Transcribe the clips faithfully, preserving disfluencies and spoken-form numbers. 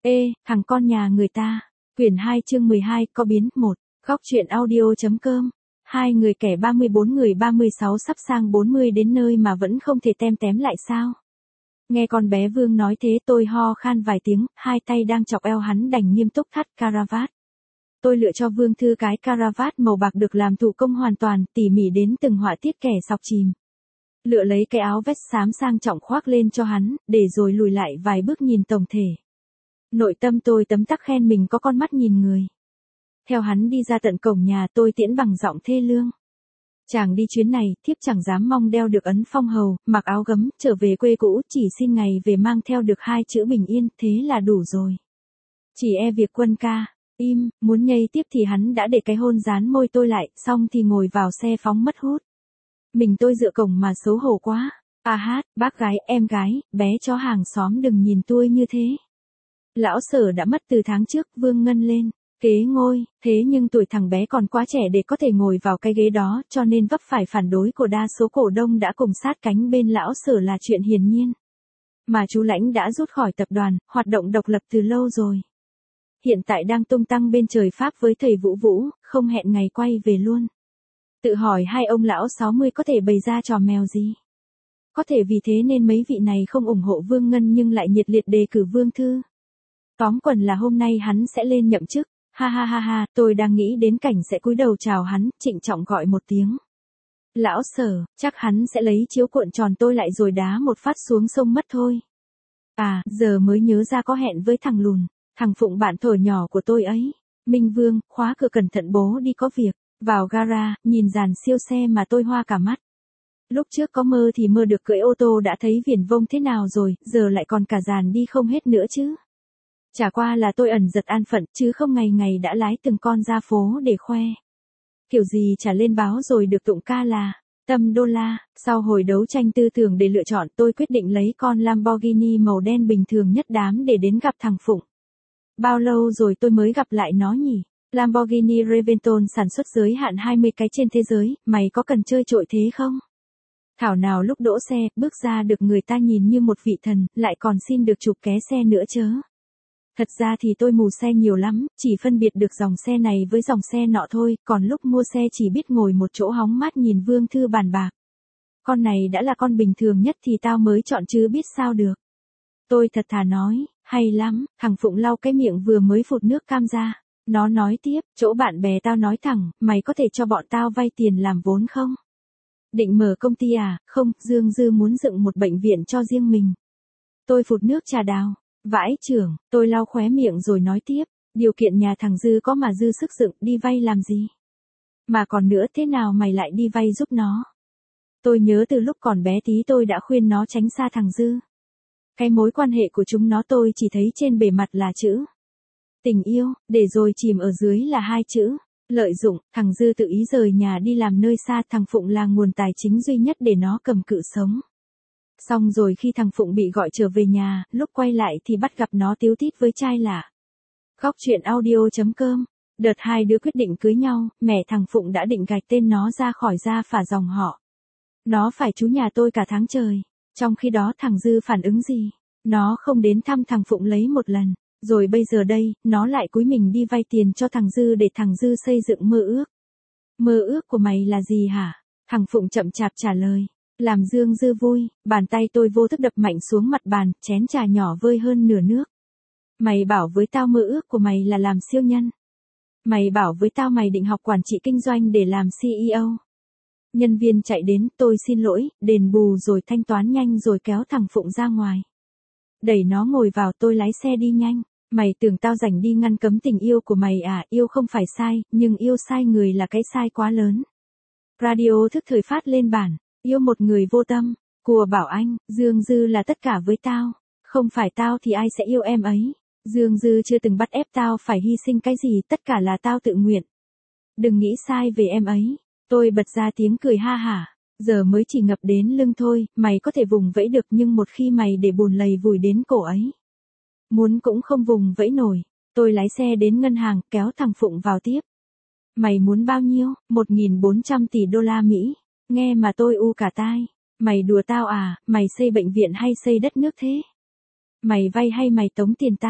Ê, thằng con nhà người ta. Quyển hai chương mười hai có biến một. Góc truyện audio.com. Hai người kẻ ba mươi bốn người ba mươi sáu sắp sang bốn mươi đến nơi mà vẫn không thể tem tém lại sao? Nghe con bé Vương nói thế tôi ho khan vài tiếng, hai tay đang chọc eo hắn đành nghiêm túc thắt caravat. Tôi lựa cho Vương Thư cái caravat màu bạc được làm thủ công hoàn toàn, tỉ mỉ đến từng họa tiết kẻ sọc chìm. Lựa lấy cái áo vest xám sang trọng khoác lên cho hắn, để rồi lùi lại vài bước nhìn tổng thể. Nội tâm tôi tấm tắc khen mình có con mắt nhìn người. Theo hắn đi ra tận cổng nhà tôi tiễn bằng giọng thê lương. Chàng đi chuyến này, thiếp chẳng dám mong đeo được ấn phong hầu, mặc áo gấm, trở về quê cũ, chỉ xin ngày về mang theo được hai chữ bình yên, thế là đủ rồi. Chỉ e việc Quân ca, im, muốn nhây tiếp thì hắn đã để cái hôn dán môi tôi lại, xong thì ngồi vào xe phóng mất hút. Mình tôi dựa cổng mà xấu hổ quá. À hát, bác gái, em gái, bé chó hàng xóm đừng nhìn tôi như thế. Lão Sở đã mất từ tháng trước, Vương Ngân lên kế ngôi, thế nhưng tuổi thằng bé còn quá trẻ để có thể ngồi vào cái ghế đó, cho nên vấp phải phản đối của đa số cổ đông đã cùng sát cánh bên Lão Sở là chuyện hiển nhiên. Mà chú Lãnh đã rút khỏi tập đoàn, hoạt động độc lập từ lâu rồi. Hiện tại đang tung tăng bên trời Pháp với thầy Vũ Vũ, không hẹn ngày quay về luôn. Tự hỏi hai ông lão sáu mươi có thể bày ra trò mèo gì? Có thể vì thế nên mấy vị này không ủng hộ Vương Ngân nhưng lại nhiệt liệt đề cử Vương Thư. Tóm quần là hôm nay hắn sẽ lên nhậm chức. Ha ha ha ha, tôi đang nghĩ đến cảnh sẽ cúi đầu chào hắn, trịnh trọng gọi một tiếng. Lão Sở, chắc hắn sẽ lấy chiếu cuộn tròn tôi lại rồi đá một phát xuống sông mất thôi. À, giờ mới nhớ ra có hẹn với thằng lùn, thằng Phụng bạn thổi nhỏ của tôi ấy. Minh Vương, khóa cửa cẩn thận bố đi có việc. Vào gara, nhìn dàn siêu xe mà tôi hoa cả mắt. Lúc trước có mơ thì mơ được cưỡi ô tô đã thấy viển vông thế nào rồi, giờ lại còn cả dàn đi không hết nữa chứ. Chả qua là tôi ẩn giật an phận chứ không ngày ngày đã lái từng con ra phố để khoe. Kiểu gì chả lên báo rồi được tụng ca là tâm đô la. Sau hồi đấu tranh tư tưởng để lựa chọn tôi quyết định lấy con Lamborghini màu đen bình thường nhất đám để đến gặp thằng Phụng. Bao lâu rồi tôi mới gặp lại nó nhỉ? Lamborghini Reventon sản xuất giới hạn hai mươi cái trên thế giới, mày có cần chơi trội thế không? Thảo nào lúc đỗ xe, bước ra được người ta nhìn như một vị thần, lại còn xin được chụp ké xe nữa chớ. Thật ra thì tôi mù xe nhiều lắm, chỉ phân biệt được dòng xe này với dòng xe nọ thôi, còn lúc mua xe chỉ biết ngồi một chỗ hóng mát nhìn Vương Thư bàn bạc. Con này đã là con bình thường nhất thì tao mới chọn chứ biết sao được. Tôi thật thà nói, hay lắm, thằng Phụng lau cái miệng vừa mới phụt nước cam ra. Nó nói tiếp, chỗ bạn bè tao nói thẳng, mày có thể cho bọn tao vay tiền làm vốn không? Định mở công ty à? Không, Dương Dư muốn dựng một bệnh viện cho riêng mình. Tôi phụt nước trà đào. Vãi trưởng, tôi lau khóe miệng rồi nói tiếp, điều kiện nhà thằng Dư có mà Dư sức dựng, đi vay làm gì? Mà còn nữa thế nào mày lại đi vay giúp nó? Tôi nhớ từ lúc còn bé tí tôi đã khuyên nó tránh xa thằng Dư. Cái mối quan hệ của chúng nó tôi chỉ thấy trên bề mặt là chữ tình yêu, để rồi chìm ở dưới là hai chữ lợi dụng. Thằng Dư tự ý rời nhà đi làm nơi xa, thằng Phụng là nguồn tài chính duy nhất để nó cầm cự sống. Xong rồi khi thằng Phụng bị gọi trở về nhà, lúc quay lại thì bắt gặp nó tíu tít với trai lạ. Góc truyện audio.com. Đợt hai đứa quyết định cưới nhau, mẹ thằng Phụng đã định gạch tên nó ra khỏi gia phả dòng họ. Nó phải trú nhà tôi cả tháng trời. Trong khi đó thằng Dư phản ứng gì? Nó không đến thăm thằng Phụng lấy một lần. Rồi bây giờ đây, nó lại cúi mình đi vay tiền cho thằng Dư để thằng Dư xây dựng mơ ước. Mơ ước của mày là gì hả? Thằng Phụng chậm chạp trả lời. Làm Dương Dư vui, bàn tay tôi vô thức đập mạnh xuống mặt bàn, chén trà nhỏ vơi hơn nửa nước. Mày bảo với tao mơ ước của mày là làm siêu nhân. Mày bảo với tao mày định học quản trị kinh doanh để làm xê e ô. Nhân viên chạy đến, tôi xin lỗi, đền bù rồi thanh toán nhanh rồi kéo thằng Phụng ra ngoài. Đẩy nó ngồi vào tôi lái xe đi nhanh. Mày tưởng tao rảnh đi ngăn cấm tình yêu của mày à? Yêu không phải sai, nhưng yêu sai người là cái sai quá lớn. Radio thức thời phát lên bản. Yêu một người vô tâm, của Bảo Anh, Dương Dư là tất cả với tao. Không phải tao thì ai sẽ yêu em ấy. Dương Dư chưa từng bắt ép tao phải hy sinh cái gì, tất cả là tao tự nguyện. Đừng nghĩ sai về em ấy. Tôi bật ra tiếng cười ha hả. Giờ mới chỉ ngập đến lưng thôi, mày có thể vùng vẫy được nhưng một khi mày để bùn lầy vùi đến cổ ấy. Muốn cũng không vùng vẫy nổi. Tôi lái xe đến ngân hàng, kéo thằng Phụng vào tiếp. Mày muốn bao nhiêu? một nghìn bốn trăm tỷ đô la Mỹ. Nghe mà tôi u cả tai. Mày đùa tao à? Mày xây bệnh viện hay xây đất nước thế? Mày vay hay mày tống tiền tao?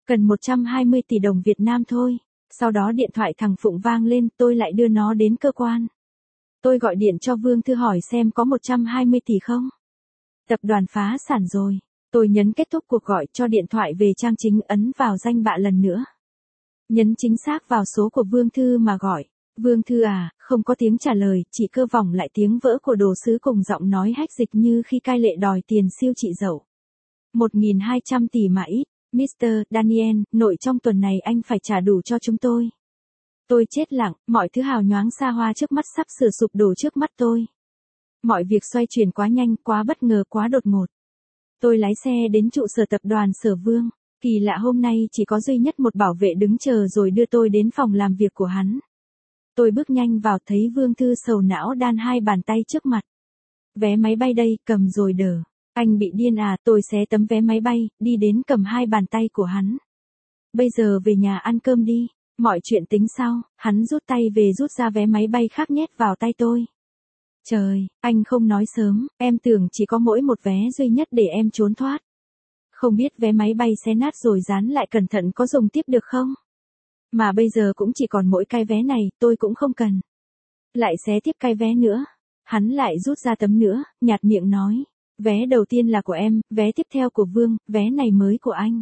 Cần một trăm hai mươi tỷ đồng Việt Nam thôi. Sau đó điện thoại thằng Phụng vang lên, tôi lại đưa nó đến cơ quan. Tôi gọi điện cho Vương Thư hỏi xem có một trăm hai mươi tỷ không. Tập đoàn phá sản rồi. Tôi nhấn kết thúc cuộc gọi cho điện thoại về trang chính, ấn vào danh bạ lần nữa. Nhấn chính xác vào số của Vương Thư mà gọi. Vương Thư à, không có tiếng trả lời, chỉ cơ vọng lại tiếng vỡ của đồ sứ cùng giọng nói hách dịch như khi cai lệ đòi tiền siêu chị dậu. một nghìn hai trăm tỷ mà ít. mít tơ Daniel, nội trong tuần này anh phải trả đủ cho chúng tôi. Tôi chết lặng, mọi thứ hào nhoáng xa hoa trước mắt sắp sửa sụp đổ trước mắt tôi. Mọi việc xoay chuyển quá nhanh, quá bất ngờ, quá đột ngột. Tôi lái xe đến trụ sở tập đoàn Sở Vương. Kỳ lạ hôm nay chỉ có duy nhất một bảo vệ đứng chờ rồi đưa tôi đến phòng làm việc của hắn. Tôi bước nhanh vào thấy Vương Thư sầu não đan hai bàn tay trước mặt. Vé máy bay đây, cầm rồi đờ. Anh bị điên à, tôi xé tấm vé máy bay, đi đến cầm hai bàn tay của hắn. Bây giờ về nhà ăn cơm đi, mọi chuyện tính sau. Hắn rút tay về rút ra vé máy bay khác nhét vào tay tôi. Trời, anh không nói sớm, em tưởng chỉ có mỗi một vé duy nhất để em trốn thoát. Không biết vé máy bay xé nát rồi dán lại cẩn thận có dùng tiếp được không? Mà bây giờ cũng chỉ còn mỗi cái vé này, tôi cũng không cần. Lại xé tiếp cái vé nữa. Hắn lại rút ra tấm nữa, nhạt miệng nói. Vé đầu tiên là của em, vé tiếp theo của Vương, vé này mới của anh.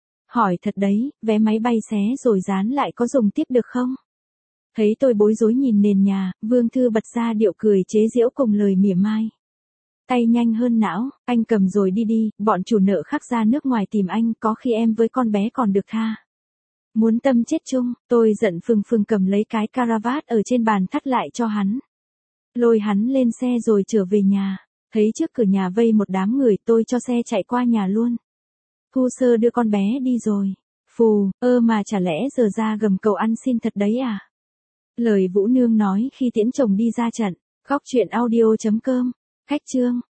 Hỏi thật đấy, vé máy bay xé rồi dán lại có dùng tiếp được không? Thấy tôi bối rối nhìn nền nhà, Vương Thư bật ra điệu cười chế giễu cùng lời mỉa mai. Tay nhanh hơn não, anh cầm rồi đi đi, bọn chủ nợ khác ra nước ngoài tìm anh, có khi em với con bé còn được tha. Muốn tâm chết chung, tôi giận phừng phừng cầm lấy cái caravat ở trên bàn thắt lại cho hắn. Lôi hắn lên xe rồi trở về nhà. Thấy trước cửa nhà vây một đám người, tôi cho xe chạy qua nhà luôn. Thu Sơ đưa con bé đi rồi. Phù, ơ mà chả lẽ giờ ra gầm cầu ăn xin thật đấy à? Lời Vũ Nương nói khi tiễn chồng đi ra trận. Góc truyện audio chấm com. Khách chương.